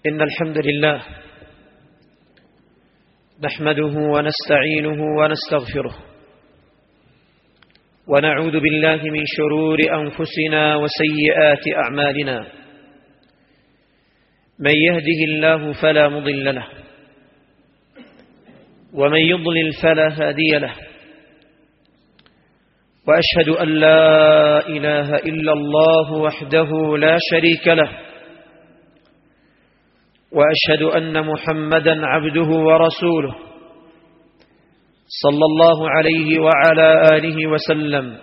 إن الحمد لله نحمده ونستعينه ونستغفره ونعوذ بالله من شرور أنفسنا وسيئات أعمالنا. من يهده الله فلا مضل له ومن يضلل فلا هادي له، وأشهد أن لا إله إلا الله وحده لا شريك له، وأشهد أن محمدًا عبده ورسوله صلى الله عليه وعلى آله وسلم.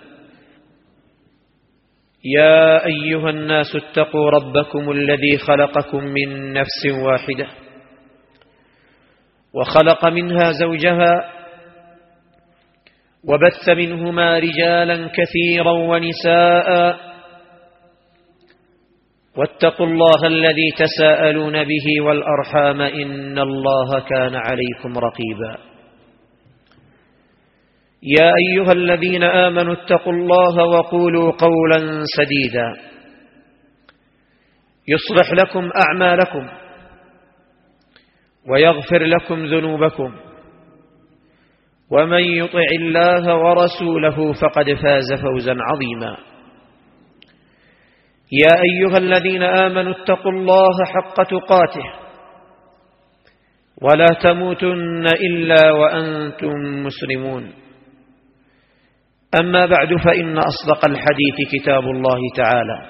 يا أيها الناس اتقوا ربكم الذي خلقكم من نفس واحدة وخلق منها زوجها وبث منهما رجالا كثيرا ونساء، واتقوا الله الذي تساءلون به والأرحام إن الله كان عليكم رقيبا. يا أيها الذين آمنوا اتقوا الله وقولوا قولا سديدا يصلح لكم أعمالكم ويغفر لكم ذنوبكم، ومن يطع الله ورسوله فقد فاز فوزا عظيما. يا أيها الذين آمنوا اتقوا الله حق تقاته ولا تموتن إلا وأنتم مسلمون. أما بعد، فإن أصدق الحديث كتاب الله تعالى،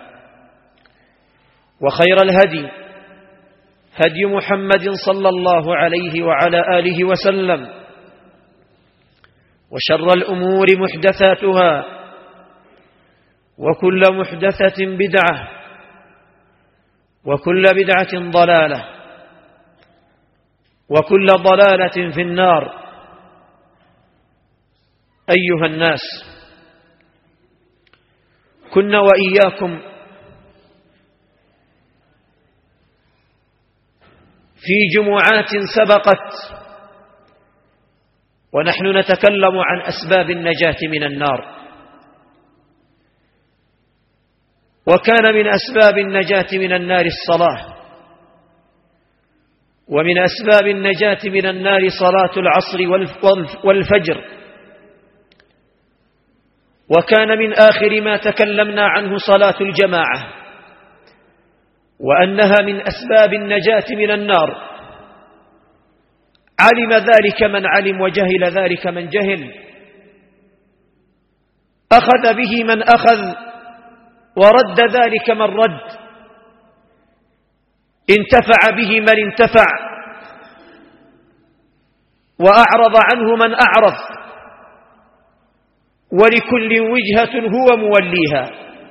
وخير الهدي هدي محمد صلى الله عليه وعلى آله وسلم، وشر الأمور محدثاتها، وكل محدثة بدعة، وكل بدعة ضلالة، وكل ضلالة في النار. أيها الناس، كنا وإياكم في جمعات سبقت ونحن نتكلم عن أسباب النجاة من النار، وكان من أسباب النجاة من النار الصلاة، ومن أسباب النجاة من النار صلاة العصر والفجر، وكان من آخر ما تكلمنا عنه صلاة الجماعة، وأنها من أسباب النجاة من النار. علم ذلك من علم، وجهل ذلك من جهل، أخذ به من أخذ، ورد ذلك من رد، انتفع به من انتفع، وأعرض عنه من أعرض، ولكل وجهة هو موليها.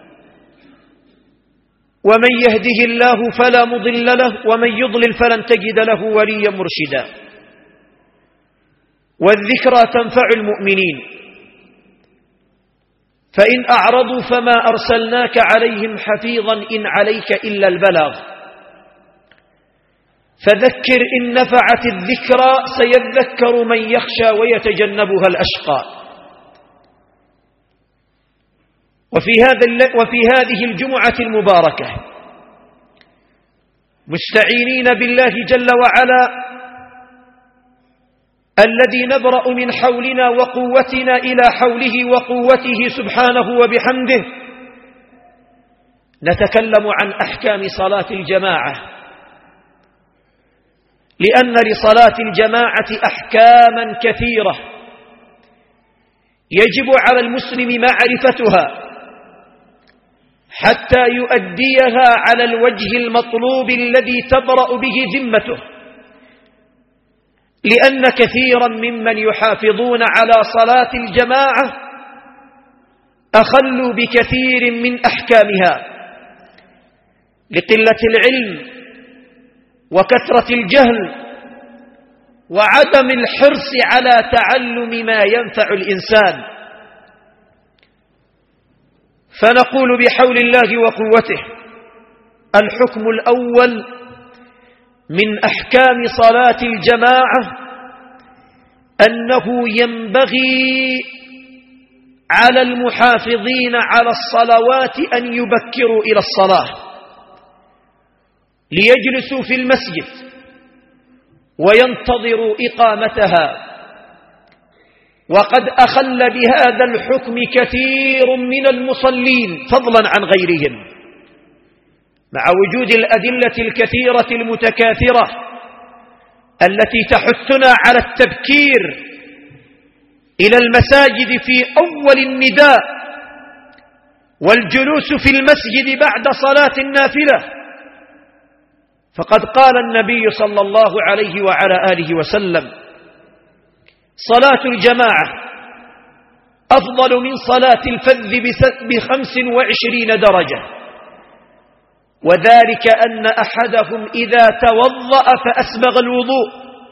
ومن يهده الله فلا مضل له، ومن يضلل فلن تجد له وليا مرشدا. والذكرى تنفع المؤمنين، فإن أعرضوا فما أرسلناك عليهم حفيظا إن عليك إلا البلاغ. فذكر إن نفعت الذكرى سيذكر من يخشى ويتجنبها الأشقى. وفي هذه الجمعة المباركة مستعينين بالله جل وعلا الذي نبرأ من حولنا وقوتنا إلى حوله وقوته سبحانه وبحمده، نتكلم عن أحكام صلاة الجماعة، لأن لصلاة الجماعة أحكاما كثيرة يجب على المسلم معرفتها حتى يؤديها على الوجه المطلوب الذي تبرأ به ذمته، لأن كثيرا ممن يحافظون على صلاة الجماعة أخلوا بكثير من أحكامها لقلة العلم وكثرة الجهل وعدم الحرص على تعلم ما ينفع الإنسان. فنقول بحول الله وقوته: الحكم الأول من أحكام صلاة الجماعة أنه ينبغي على المحافظين على الصلوات أن يبكروا إلى الصلاة، ليجلسوا في المسجد وينتظروا إقامتها. وقد أخل بهذا الحكم كثير من المصلين فضلا عن غيرهم، مع وجود الأدلة الكثيرة المتكاثرة التي تحثنا على التبكير إلى المساجد في أول النداء والجلوس في المسجد بعد صلاة النافلة. فقد قال النبي صلى الله عليه وعلى آله وسلم: صلاة الجماعة أفضل من صلاة الفذ ب25 درجة، وذلك أن أحدهم إذا توضأ فأسبغ الوضوء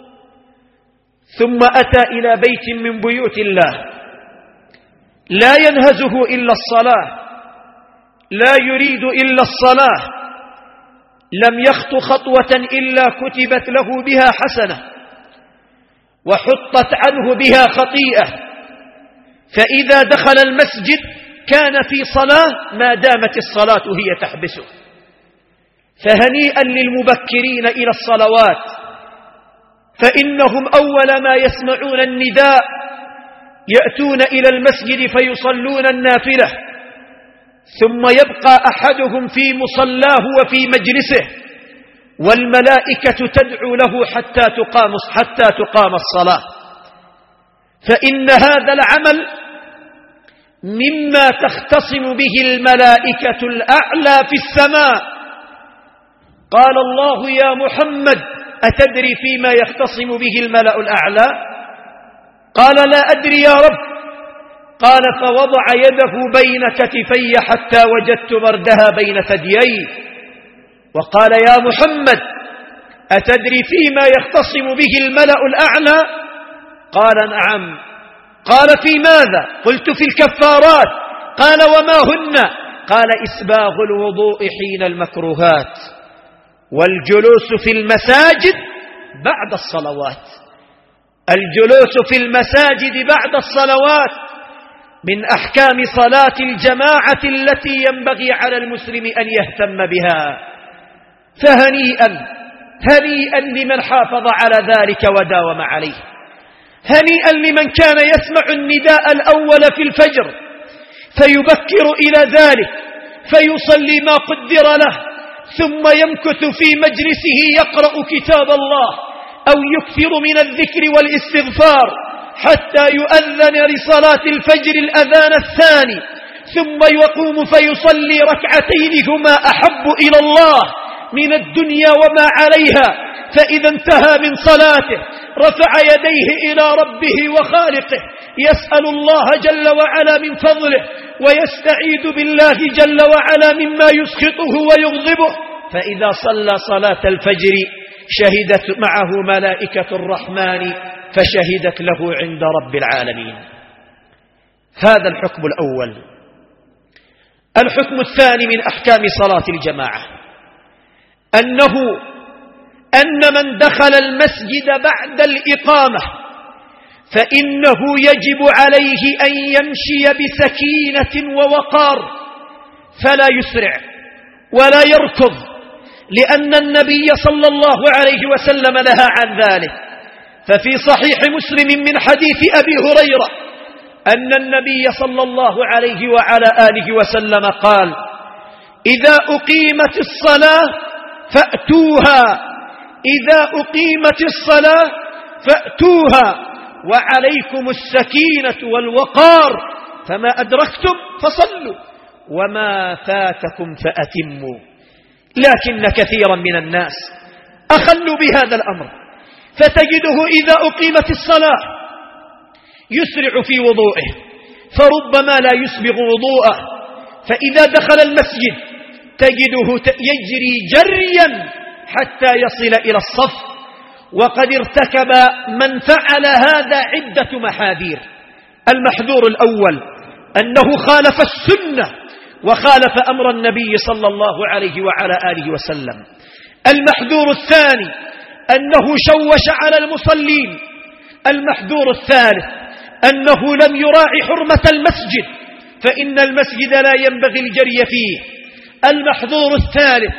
ثم أتى إلى بيت من بيوت الله لا ينهزه إلا الصلاة، لا يريد إلا الصلاة، لم يخط خطوة إلا كتبت له بها حسنة وحطت عنه بها خطيئة، فإذا دخل المسجد كان في صلاة ما دامت الصلاة هي تحبسه. فهنيئا للمبكرين إلى الصلوات، فإنهم أول ما يسمعون النداء يأتون إلى المسجد فيصلون النافلة، ثم يبقى أحدهم في مصلاه وفي مجلسه والملائكة تدعو له حتى تقام الصلاة. فإن هذا العمل مما تختصم به الملائكة الأعلى في السماء. قال الله: يا محمد أتدري فيما يختصم به الملأ الأعلى؟ قال: لا أدري يا رب. قال: فوضع يده بين كتفي حتى وجدت بردها بين ثديي. وقال: يا محمد أتدري فيما يختصم به الملأ الأعلى؟ قال: نعم. قال: في ماذا؟ قلت: في الكفارات. قال: وما هن؟ قال: إسباغ الوضوء حين المكروهات، والجلوس في المساجد بعد الصلوات. الجلوس في المساجد بعد الصلوات من أحكام صلاة الجماعة التي ينبغي على المسلم أن يهتم بها. هنيئا لمن حافظ على ذلك وداوم عليه. هنيئا لمن كان يسمع النداء الأول في الفجر فيبكر إلى ذلك فيصلي ما قدر له، ثم يمكث في مجلسه يقرأ كتاب الله أو يكثر من الذكر والاستغفار حتى يؤذن لصلاة الفجر الأذان الثاني، ثم يقوم فيصلي ركعتين هما أحب إلى الله من الدنيا وما عليها. فإذا انتهى من صلاته رفع يديه إلى ربه وخالقه يسأل الله جل وعلا من فضله ويستعيذ بالله جل وعلا مما يسخطه ويغضبه. فإذا صلى صلاة الفجر شهدت معه ملائكة الرحمن فشهدت له عند رب العالمين. هذا الحكم الأول. الحكم الثاني من أحكام صلاة الجماعة أن من دخل المسجد بعد الإقامة فإنه يجب عليه أن يمشي بسكينة ووقار، فلا يسرع ولا يركض، لأن النبي صلى الله عليه وسلم نهى عن ذلك. ففي صحيح مسلم من حديث أبي هريرة أن النبي صلى الله عليه وعلى آله وسلم قال: إذا أقيمت الصلاة فأتوها، إذا أقيمت الصلاة فأتوها، وعليكم السكينة والوقار، فما أدركتم فصلوا وما فاتكم فأتموا. لكن كثيرا من الناس أخلوا بهذا الأمر، فتجده إذا أقيمت الصلاة يسرع في وضوءه، فربما لا يسبغ وضوءه، فإذا دخل المسجد تجده يجري جريا حتى يصل إلى الصف. وقد ارتكب من فعل هذا عدة محاذير. المحذور الأول أنه خالف السنة وخالف أمر النبي صلى الله عليه وعلى آله وسلم. المحذور الثاني أنه شوش على المصلين. المحذور الثالث أنه لم يراعي حرمة المسجد، فإن المسجد لا ينبغي الجري فيه. المحذور الثالث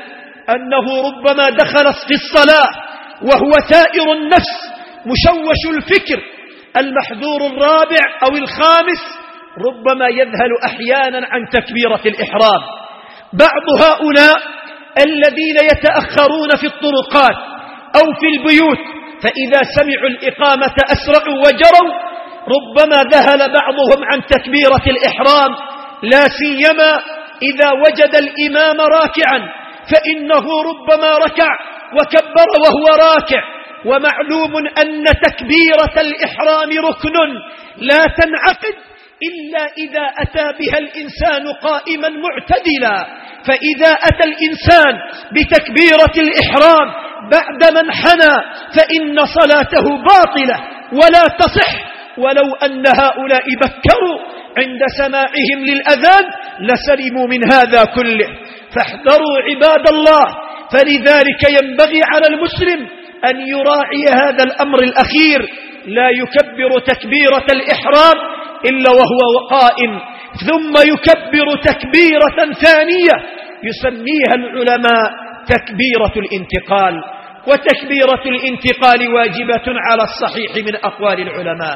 أنه ربما دخل في الصلاة وهو ثائر النفس مشوش الفكر. المحذور الرابع أو الخامس ربما يذهل أحيانا عن تكبيرة الإحرام. بعض هؤلاء الذين يتأخرون في الطرقات أو في البيوت فإذا سمعوا الإقامة أسرعوا وجروا، ربما ذهل بعضهم عن تكبيرة الإحرام، لا سيما إذا وجد الإمام راكعا، فإنه ربما ركع وكبر وهو راكع، ومعلوم أن تكبيرة الإحرام ركن لا تنعقد إلا إذا أتى بها الإنسان قائما معتدلا. فإذا أتى الإنسان بتكبيرة الإحرام بعد من حنى فإن صلاته باطلة ولا تصح، ولو أن هؤلاء بكروا عند سماعهم للأذان لسلموا من هذا كله. فاحذروا عباد الله. فلذلك ينبغي على المسلم أن يراعي هذا الأمر الأخير، لا يكبر تكبيرة الإحرام إلا وهو قائم، ثم يكبر تكبيرة ثانية يسميها العلماء تكبيرة الانتقال. وتكبيرة الانتقال واجبة على الصحيح من أقوال العلماء.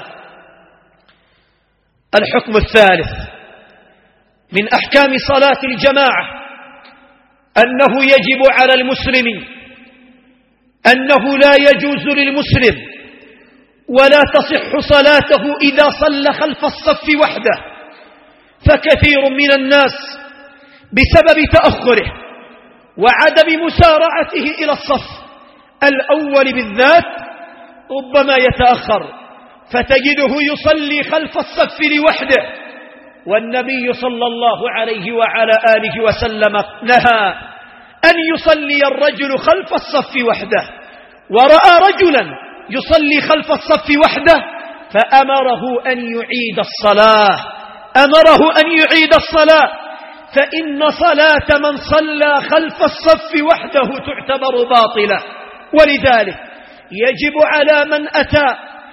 الحكم الثالث من أحكام صلاة الجماعة أنه يجب على المسلم أنه لا يجوز للمسلم ولا تصح صلاته إذا صلى خلف الصف وحده. فكثير من الناس بسبب تأخره وعدم مسارعته إلى الصف الأول بالذات ربما يتأخر فتجده يصلي خلف الصف لوحده، والنبي صلى الله عليه وعلى آله وسلم نهى أن يصلي الرجل خلف الصف وحده. ورأى رجلا يصلي خلف الصف وحده فأمره أن يعيد الصلاة، فإن صلاة من صلى خلف الصف وحده تعتبر باطلة. ولذلك يجب على من أتى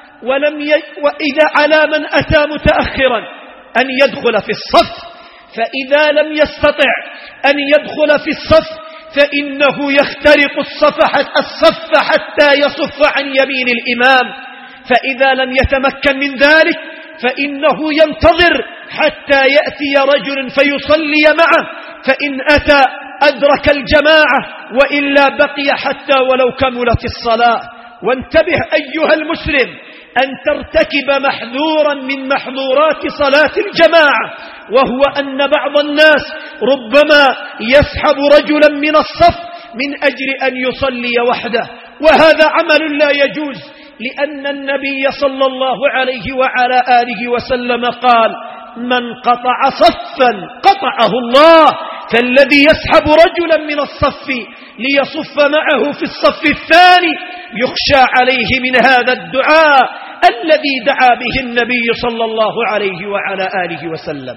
على من أتى متأخرا أن يدخل في الصف، فإذا لم يستطع أن يدخل في الصف فإنه يخترق الصف حتى يصف عن يمين الإمام. فإذا لم يتمكن من ذلك فإنه ينتظر حتى يأتي رجل فيصلي معه، فإن أتى أدرك الجماعة وإلا بقي حتى ولو كملت الصلاة. وانتبه أيها المسلم أن ترتكب محذورا من محظورات صلاة الجماعة، وهو أن بعض الناس ربما يسحب رجلا من الصف من أجل أن يصلي وحده، وهذا عمل لا يجوز، لأن النبي صلى الله عليه وعلى آله وسلم قال: من قطع صفا قطعه الله. فالذي يسحب رجلا من الصف ليصف معه في الصف الثاني يخشى عليه من هذا الدعاء الذي دعا به النبي صلى الله عليه وعلى آله وسلم.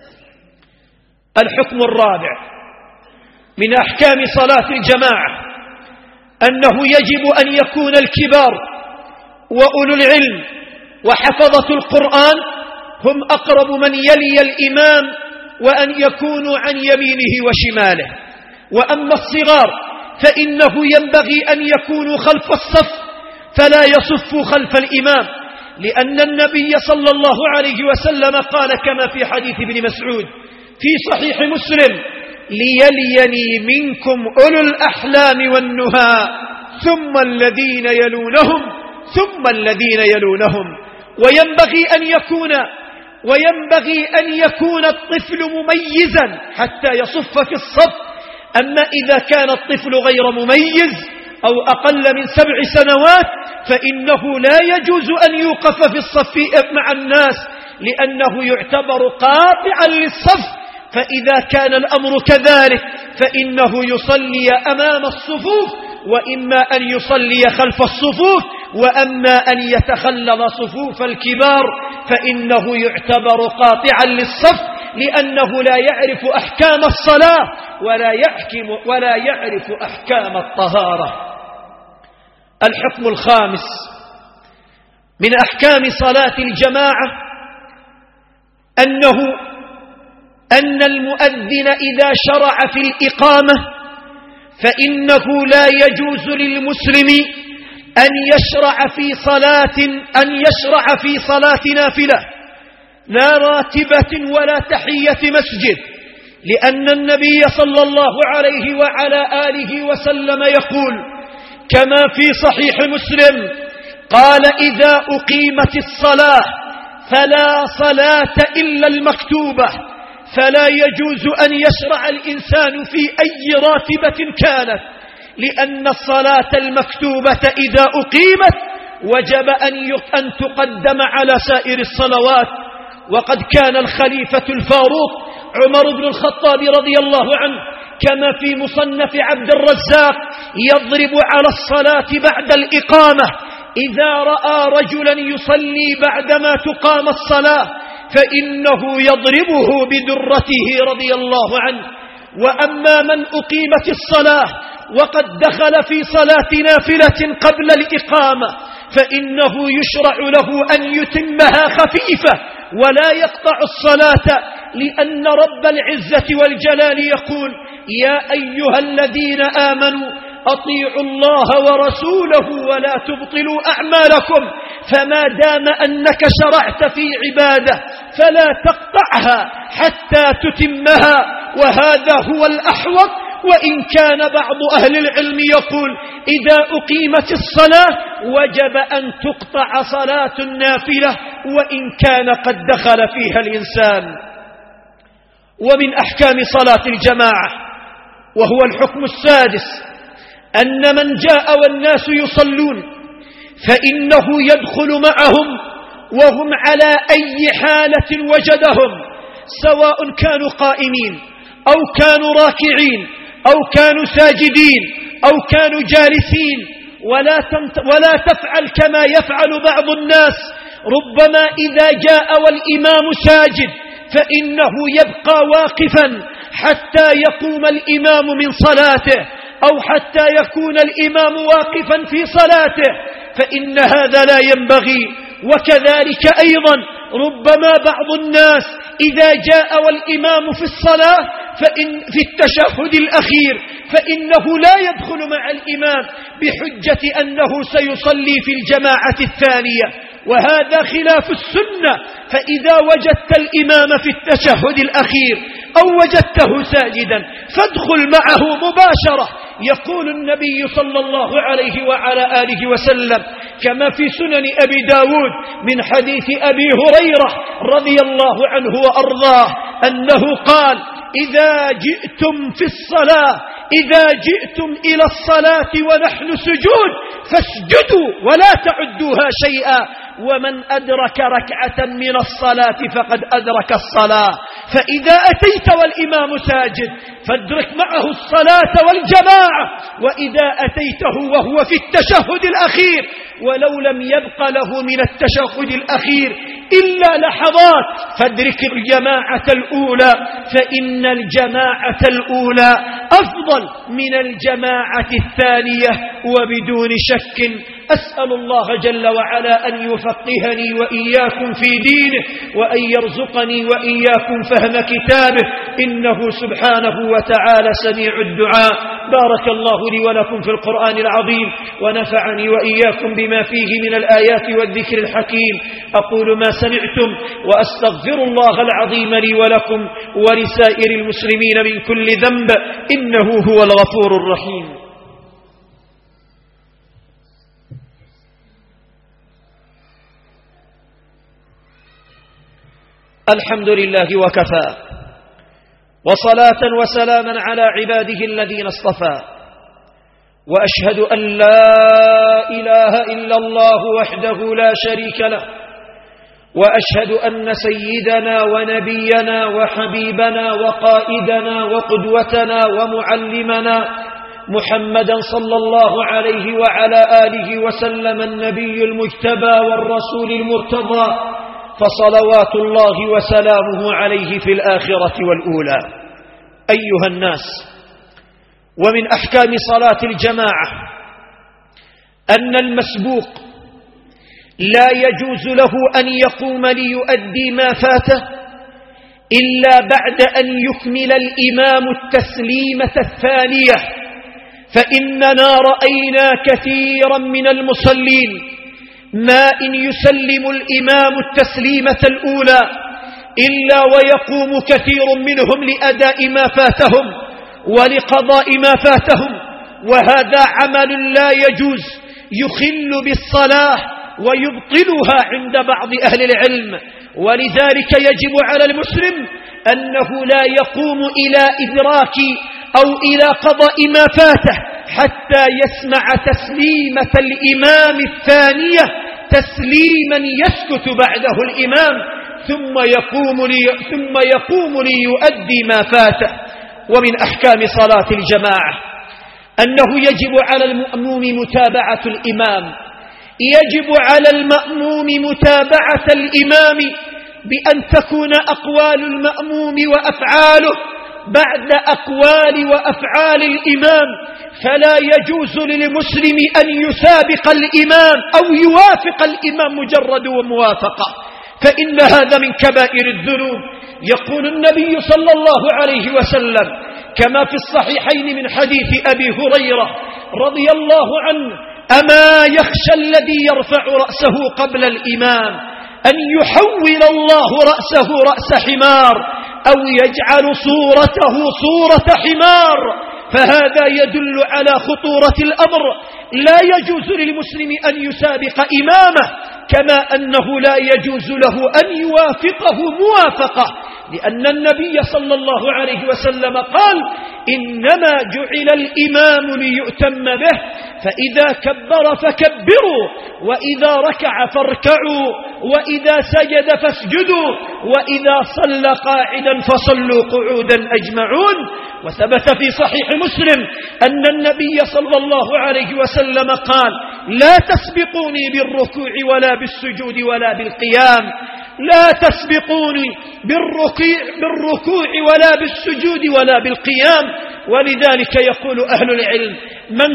الحكم الرابع من أحكام صلاة الجماعة أنه يجب أن يكون الكبار وأولو العلم وحفظة القرآن هم أقرب من يلي الإمام، وأن يكونوا عن يمينه وشماله. وأما الصغار فإنه ينبغي أن يكونوا خلف الصف فلا يصفوا خلف الإمام، لأن النبي صلى الله عليه وسلم قال كما في حديث ابن مسعود في صحيح مسلم: ليليني منكم أولو الأحلام والنهى ثم الذين يلونهم ثم الذين يلونهم. وينبغي أن يكون الطفل مميزا حتى يصف في الصف. أما إذا كان الطفل غير مميز أو أقل من 7 سنوات فإنه لا يجوز أن يوقف في الصف مع الناس، لأنه يعتبر قاطعا للصف. فإذا كان الأمر كذلك فإنه يصلي أمام الصفوف، وإما أن يصلي خلف الصفوف، وأما أن يتخلل صفوف الكبار فإنه يعتبر قاطعا للصف، لأنه لا يعرف أحكام الصلاة ولا يعرف أحكام الطهارة. الحكم الخامس من أحكام صلاة الجماعة أن المؤذن إذا شرع في الإقامة فإنه لا يجوز للمسلم أن يشرع في صلاة نافلة لا راتبة ولا تحية مسجد، لأن النبي صلى الله عليه وعلى آله وسلم يقول كما في صحيح مسلم قال: إذا أقيمت الصلاة فلا صلاة إلا المكتوبة. فلا يجوز أن يشرع الإنسان في أي راتبة كانت، لأن الصلاة المكتوبة إذا أقيمت وجب أن تقدم على سائر الصلوات. وقد كان الخليفة الفاروق عمر بن الخطاب رضي الله عنه كما في مصنف عبد الرزاق يضرب على الصلاة بعد الإقامة. إذا رأى رجلا يصلي بعدما تقام الصلاة فإنه يضربه بدرته رضي الله عنه. وأما من أقيمت الصلاة وقد دخل في صلاة نافلة قبل الإقامة فإنه يشرع له أن يتمها خفيفة ولا يقطع الصلاة، لأن رب العزة والجلال يقول: يا أيها الذين آمنوا أطيعوا الله ورسوله ولا تبطلوا أعمالكم. فما دام أنك شرعت في عبادة فلا تقطعها حتى تتمها، وهذا هو الأحوط. وإن كان بعض أهل العلم يقول إذا أقيمت الصلاة وجب أن تقطع صلاة النافلة وإن كان قد دخل فيها الإنسان. ومن أحكام صلاة الجماعة وهو الحكم السادس أن من جاء والناس يصلون فإنه يدخل معهم وهم على أي حالة وجدهم، سواء كانوا قائمين أو كانوا راكعين أو كانوا ساجدين أو كانوا جالسين. ولا تفعل كما يفعل بعض الناس، ربما إذا جاء والإمام ساجد فإنه يبقى واقفا حتى يقوم الإمام من صلاته أو حتى يكون الإمام واقفا في صلاته، فإن هذا لا ينبغي. وكذلك أيضا ربما بعض الناس إذا جاء والإمام في الصلاة في التشهد الأخير فإنه لا يدخل مع الإمام بحجة أنه سيصلي في الجماعة الثانية، وهذا خلاف السنة. فإذا وجدت الإمام في التشهد الأخير أو وجدته ساجدا فادخل معه مباشرة. يقول النبي صلى الله عليه وعلى آله وسلم كما في سنن أبي داود من حديث أبي هريرة رضي الله عنه وأرضاه أنه قال: إذا جئتم إلى الصلاة ونحن سجود فاسجدوا ولا تعدوها شيئا، ومن أدرك ركعة من الصلاة فقد أدرك الصلاة. فإذا أتيت والإمام ساجد فادرك معه الصلاة والجماعة، وإذا أتيته وهو في التشهد الأخير ولو لم يبق له من التشهد الأخير إلا لحظات فادرك الجماعة الأولى، فإن الجماعة الأولى أفضل من الجماعة الثانية وبدون شك. أسأل الله جل وعلا أن يفقهني وإياكم في دينه وأن يرزقني وإياكم فهم كتابه، إنه سبحانه وتعالى سميع الدعاء. بارك الله لي ولكم في القرآن العظيم ونفعني وإياكم بما فيه من الآيات والذكر الحكيم. أقول ما سمعتم وأستغفر الله العظيم لي ولكم ولسائر المسلمين من كل ذنب إنه هو الغفور الرحيم. الحمد لله وكفى، وصلاة وسلاما على عباده الذين اصطفى، وأشهد أن لا إله إلا الله وحده لا شريك له، وأشهد أن سيدنا ونبينا وحبيبنا وقائدنا وقدوتنا ومعلمنا محمدا صلى الله عليه وعلى آله وسلم النبي المجتبى والرسول المرتضى، فصلوات الله وسلامه عليه في الآخرة والأولى. أيها الناس، ومن أحكام صلاة الجماعة أن المسبوق لا يجوز له أن يقوم ليؤدي ما فاته إلا بعد أن يكمل الإمام التسليمة الثانية، فإننا رأينا كثيرا من المصلين ما إن يسلم الإمام التسليمة الأولى إلا ويقوم كثير منهم لأداء ما فاتهم ولقضاء ما فاتهم، وهذا عمل لا يجوز، يخل بالصلاة ويبطلها عند بعض أهل العلم. ولذلك يجب على المسلم أنه لا يقوم إلى إدراك أو إلى قضاء ما فاته حتى يسمع تسليمة الإمام الثانية تسليما يسكت بعده الإمام ثم يقوم ليؤدي ما فاته. ومن أحكام صلاة الجماعة أنه يجب على المأموم متابعة الإمام، يجب على المأموم متابعة الإمام بأن تكون أقوال المأموم وأفعاله بعد أقوال وأفعال الإمام، فلا يجوز للمسلم أن يسابق الإمام أو يوافق الإمام مجرد وموافقة، فإن هذا من كبائر الذنوب. يقول النبي صلى الله عليه وسلم كما في الصحيحين من حديث أبي هريرة رضي الله عنه: أما يخشى الذي يرفع رأسه قبل الإمام أن يحول الله رأسه رأس حمار أو يجعل صورته صورة حمار، فهذا يدل على خطورة الأمر. لا يجوز للمسلم أن يسابق إمامه، كما أنه لا يجوز له أن يوافقه موافقة، لأن النبي صلى الله عليه وسلم قال: إنما جعل الإمام ليؤتم به، فإذا كبر فكبروا، وإذا ركع فاركعوا، وإذا سجد فاسجدوا، وإذا صلى قاعدا فصلوا قعودا أجمعون. وثبت في صحيح مسلم أن النبي صلى الله عليه وسلم قال: لا تسبقوني بالركوع ولا بالسجود ولا بالقيام، لا تسبقوني بالركوع ولا بالسجود ولا بالقيام. ولذلك يقول أهل العلم: من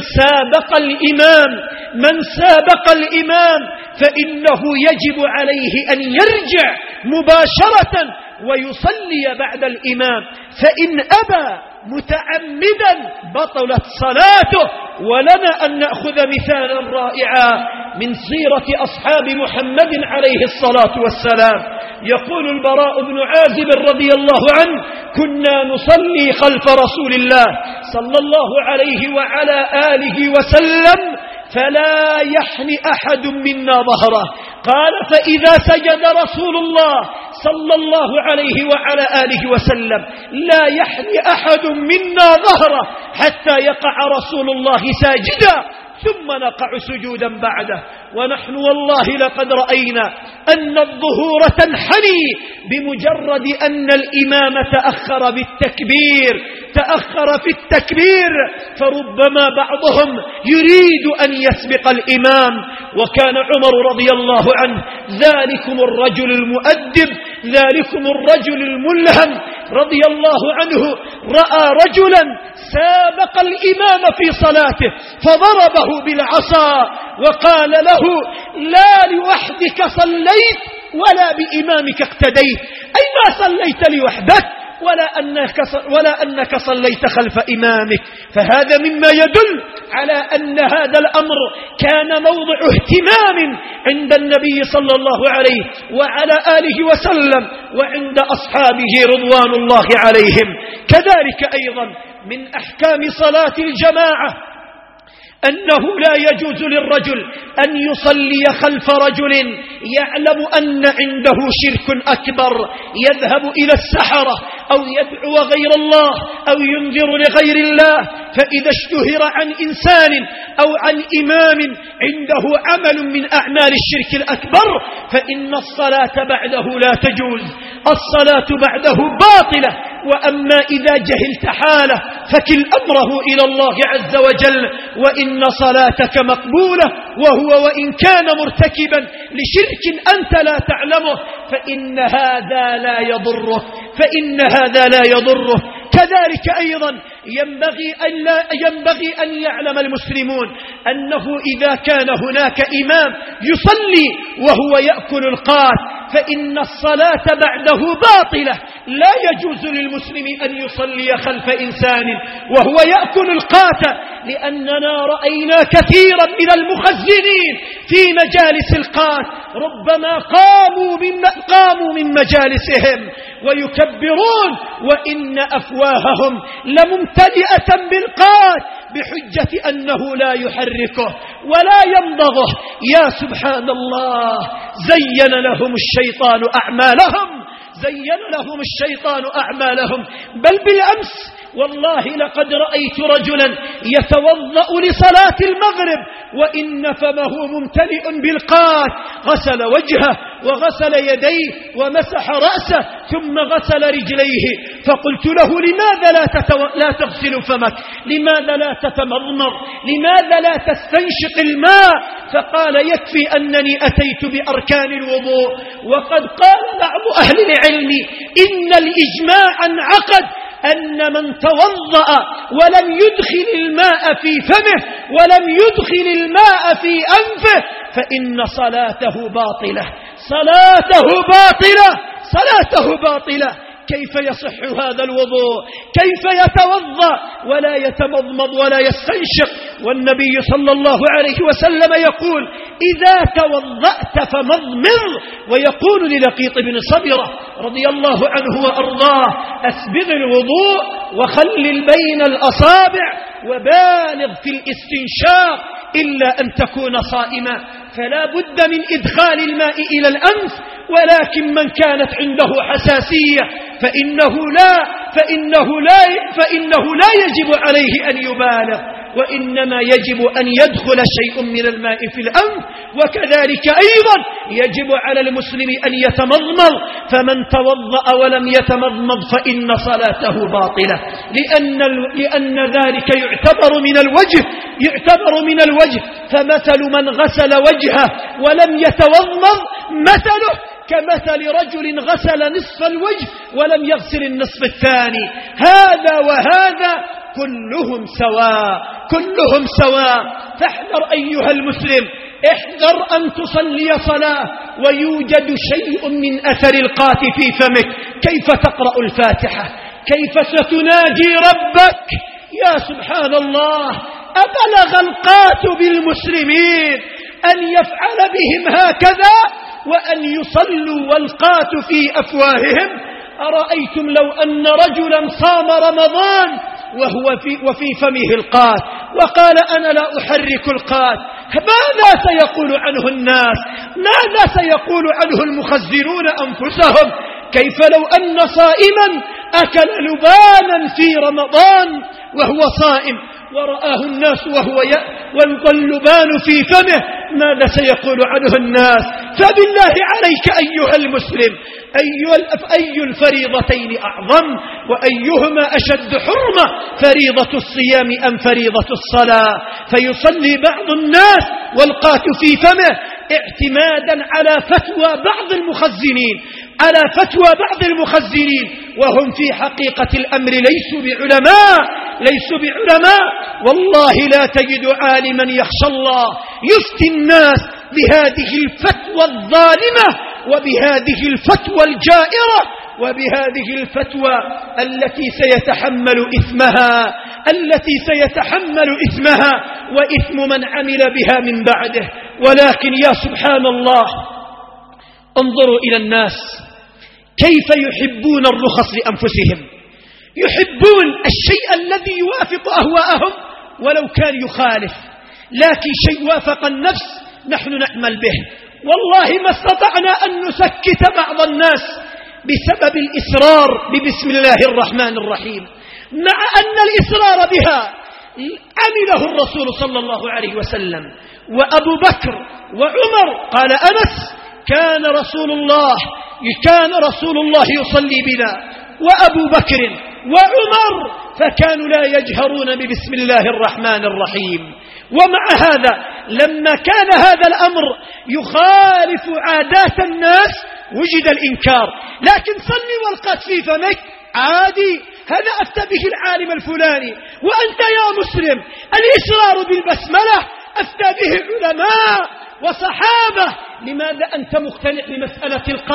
سابق الإمام فإنه يجب عليه أن يرجع مباشرة ويصلي بعد الإمام، فإن أبى متعمدا بطلت صلاته. ولنا أن نأخذ مثالا رائعا من سيرة أصحاب محمد عليه الصلاة والسلام. يقول البراء بن عازب رضي الله عنه: كنا نصلي خلف رسول الله صلى الله عليه وعلى آله وسلم فلا يحني أحد منا ظهره. قال: فإذا سجد رسول الله صلى الله عليه وعلى آله وسلم لا يحني أحد منا ظهره حتى يقع رسول الله ساجدا ثم نقع سجودا بعده. ونحن والله لقد رأينا أن الظهور تنحني بمجرد أن الإمام تأخر في التكبير، فربما بعضهم يريد أن يسبق الإمام. وكان عمر رضي الله عنه ذلكم الرجل المؤدب، ذلكم الرجل الملهم رضي الله عنه، رأى رجلا سابق الإمام في صلاته فضربه بالعصا وقال له: لا لوحدك صليت ولا بإمامك اقتديت، أي ما صليت لوحدك ولا أنك صليت خلف إمامك. فهذا مما يدل على أن هذا الأمر كان موضع اهتمام عند النبي صلى الله عليه وعلى آله وسلم وعند أصحابه رضوان الله عليهم. كذلك أيضا من أحكام صلاة الجماعة أنه لا يجوز للرجل أن يصلي خلف رجل يعلم أن عنده شرك أكبر، يذهب إلى السحرة أو يدعو غير الله أو ينذر لغير الله. فإذا اشتهر عن إنسان أو عن إمام عنده عمل من أعمال الشرك الأكبر فإن الصلاة بعده لا تجوز، الصلاة بعده باطلة. وأما إذا جهلت حاله فكل أمره إلى الله عز وجل، وإن صلاتك مقبولة، وهو وإن كان مرتكبا لشرك أنت لا تعلمه فإن هذا لا يضره. كذلك أيضا ينبغي أن يعلم المسلمون أنه إذا كان هناك إمام يصلي وهو يأكل القات فإن الصلاة بعده باطلة، لا يجوز للمسلم أن يصلي خلف إنسان وهو يأكل القات، لأننا رأينا كثيرا من المخزنين في مجالس القات ربما قاموا من مجالسهم ويكبرون وإن أفواههم لممتلئة بالقات بحجة أنه لا يحركه ولا يمضغه. يا سبحان الله، زين لهم الشيطان أعمالهم. بل بالأمس والله لقد رأيت رجلا يتوضأ لصلاة المغرب وإن فمه ممتلئ بالقات، غسل وجهه وغسل يديه ومسح رأسه ثم غسل رجليه. فقلت له: لماذا لا تغسل فمك؟ لماذا لا تتمضمض؟ لماذا لا تستنشق الماء؟ فقال: يكفي أنني أتيت بأركان الوضوء. وقد قال بعض أهل العلم إن الإجماع انعقد أن من توضأ ولم يدخل الماء في فمه ولم يدخل الماء في أنفه فإن صلاته باطلة. كيف يصح هذا الوضوء؟ كيف يتوضأ ولا يتمضمض ولا يستنشق؟ والنبي صلى الله عليه وسلم يقول: إذا توضأت فمضمض. ويقول للقيط بن صبرة رضي الله عنه وأرضاه: أسبغ الوضوء وخلل بين الأصابع وبالغ في الاستنشاق إلا أن تكون صائما. فلا بد من إدخال الماء إلى الأنف، ولكن من كانت عنده حساسية فإنه لا يجب عليه أن يبالغ، وإنما يجب أن يدخل شيء من الماء في الأنف. وكذلك أيضا يجب على المسلم أن يتمضمض، فمن توضأ ولم يتمضمض فإن صلاته باطلة، لأن ذلك يعتبر من الوجه. فمثل من غسل وجهه ولم يتوضأ مثله كمثل رجل غسل نصف الوجه ولم يغسل النصف الثاني. هذا وهذا كلهم سواء. فاحذر أيها المسلم، احذر أن تصلي صلاة ويوجد شيء من أثر القات في فمك. كيف تقرأ الفاتحة؟ كيف ستناجي ربك؟ يا سبحان الله، أبلغ القات بالمسلمين أن يفعل بهم هكذا وأن يصلوا والقات في أفواههم؟ أرأيتم لو أن رجلا صام رمضان وفي فمه القات وقال: أنا لا أحرك القات، ماذا سيقول عنه الناس؟ ماذا سيقول عنه المخزنون أنفسهم؟ كيف لو أن صائما أكل لبانا في رمضان وهو صائم ورآه الناس واللبان في فمه؟ ماذا سيقول عنه الناس؟ فبالله عليك أيها المسلم، أي الفريضتين أعظم وأيهما أشد حرمة، فريضة الصيام أم فريضة الصلاة؟ فيصلي بعض الناس والقات في فمه اعتمادا على فتوى بعض المخزنين وهم في حقيقة الأمر ليسوا بعلماء. والله لا تجد عالما يخشى الله يفتي الناس بهذه الفتوى الظالمة وبهذه الفتوى الجائرة وبهذه الفتوى التي سيتحمل إثمها وإثم من عمل بها من بعده. ولكن يا سبحان الله، انظروا إلى الناس كيف يحبون الرخص لأنفسهم، يحبون الشيء الذي يوافق أهواءهم ولو كان يخالف، لكن شيء وافق النفس نحن نعمل به. والله ما استطعنا أن نسكت بعض الناس بسبب الإصرار ببسم الله الرحمن الرحيم، مع أن الإصرار بها عمله الرسول صلى الله عليه وسلم وأبو بكر وعمر. قال أنس: كان رسول الله يصلي بنا، وأبو بكر وعمر فكانوا لا يجهرون ببسم الله الرحمن الرحيم. ومع هذا لما كان هذا الأمر يخالف عادات الناس وجد الإنكار. لكن صلي والقات في فمك عادي، هذا أفتى به العالم الفلاني. وأنت يا مسلم الإصرار بالبسملة أفتى به علماء وصحابة، لماذا أنت مقتنع بمسألة القات؟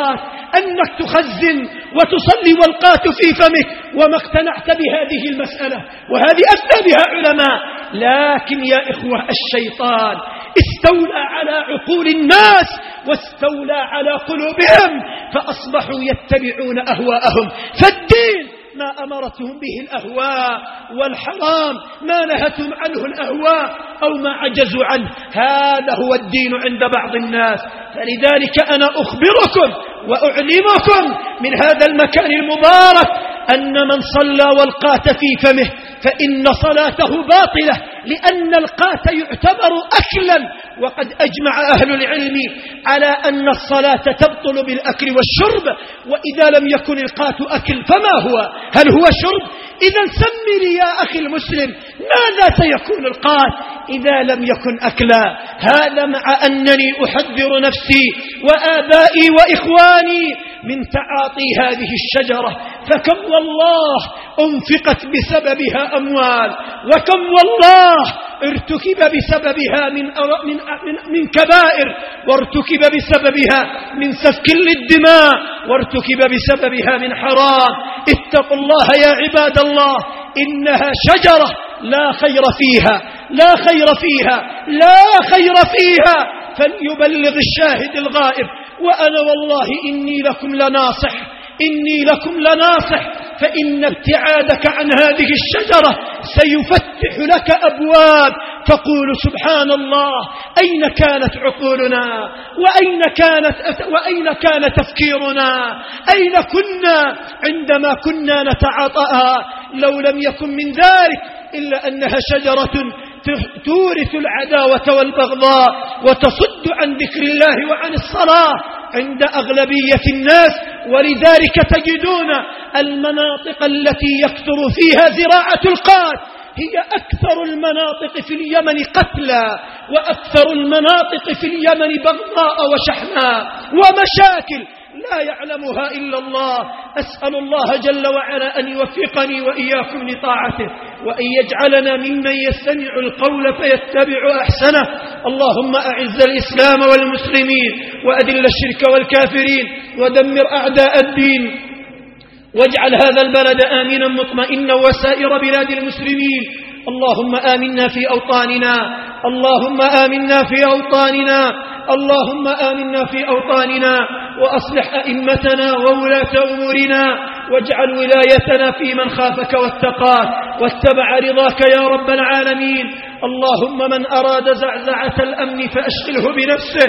أنك تخزن وتصلي والقات في فمك وما اقتنعت بهذه المسألة، وهذه أفتى بها علماء. لكن يا إخوة الشيطان استولى على عقول الناس واستولى على قلوبهم، فأصبحوا يتبعون أهواءهم. فالدين ما أمرتهم به الأهواء، والحرام ما نهتهم عنه الأهواء أو ما عجزوا عنه. هذا هو الدين عند بعض الناس. فلذلك أنا أخبركم وأعلمكم من هذا المكان المبارك أن من صلى والقات في فمه فإن صلاته باطلة، لأن القات يعتبر أكلا، وقد أجمع أهل العلم على أن الصلاة تبطل بالأكل والشرب. وإذا لم يكن القات أكل فما هو؟ هل هو شرب؟ إذا سم لي يا أخي المسلم ماذا سيكون القات إذا لم يكن أكلا؟ هذا مع أنني أحذر نفسي وآبائي وإخواني من تعاطي هذه الشجرة، فكم والله أنفقت بسببها أموال، وكم والله ارتكب بسببها من كبائر، وارتكب بسببها من سفك للدماء، وارتكب بسببها من حرام. اتقوا الله يا عباد الله، إنها شجرة لا خير فيها، لا خير فيها، لا خير فيها. فليبلغ الشاهد الغائب. وأنا والله إني لكم لناصح، إني لكم لناصح، فإن ابتعادك عن هذه الشجرة سيفتح لك أبواب تقول سبحان الله، أين كانت عقولنا؟ وأين كان تفكيرنا؟ أين كنا عندما كنا نتعاطاها؟ لو لم يكن من ذلك إلا أنها شجرة تورث العداوة والبغضاء وتصد عن ذكر الله وعن الصلاة عند أغلبية الناس. ولذلك تجدون المناطق التي يكثر فيها زراعة القات هي أكثر المناطق في اليمن قتلى، وأكثر المناطق في اليمن بغضاء وشحناء ومشاكل لا يعلمها إلا الله. أسأل الله جل وعلا أن يوفقني وإياكم لطاعته، وأن يجعلنا ممن يستمع القول فيتبع أحسنه. اللهم أعز الإسلام والمسلمين، وأذل الشرك والكافرين، ودمر أعداء الدين، واجعل هذا البلد آمنا مطمئنا وسائر بلاد المسلمين. اللهم آمنا في أوطاننا، اللهم آمنا في أوطاننا، اللهم آمنا في أوطاننا، وأصلح أئمتنا وولاة أمورنا، واجعل ولايتنا في من خافك واتقاك واتبع رضاك يا رب العالمين. اللهم من أراد زعزعة الأمن فأشغله بنفسه،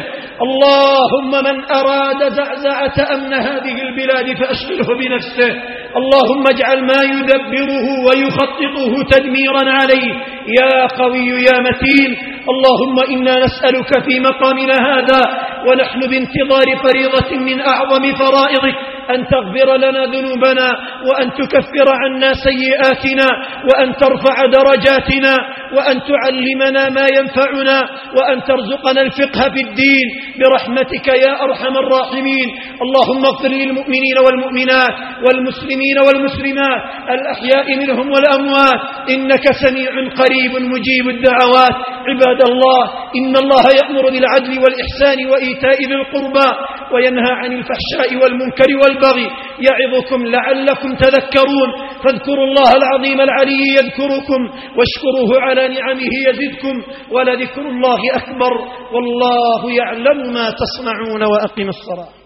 اللهم من أراد زعزعة أمن هذه البلاد فأشغله بنفسه. اللهم اجعل ما يدبره ويخططه تدميرا عليه يا قوي يا متين. اللهم إنا نسألك في مقامنا هذا ونحن بانتظار فريضة من أعظم فرائضك أن تغفر لنا ذنوبنا، وأن تكفر عنا سيئاتنا، وأن ترفع درجاتنا، وأن تعلمنا ما ينفعنا، وأن ترزقنا الفقه في الدين برحمتك يا أرحم الراحمين. اللهم اغفر للمؤمنين والمؤمنات والمسلمين والمسلمات الأحياء منهم والأموات، إنك سميع قريب مجيب الدعوات. عباد الله، إن الله يأمر بالعدل والإحسان وإيتاء ذي القربى وينهى عن الفحشاء والمنكر والبغي، يعظكم لعلكم تذكرون. فاذكروا الله العظيم العلي يذكركم، واشكروه على نعمه يزدكم، ولذكر الله أكبر، والله يعلم ما تصنعون. وأقم الصلاة.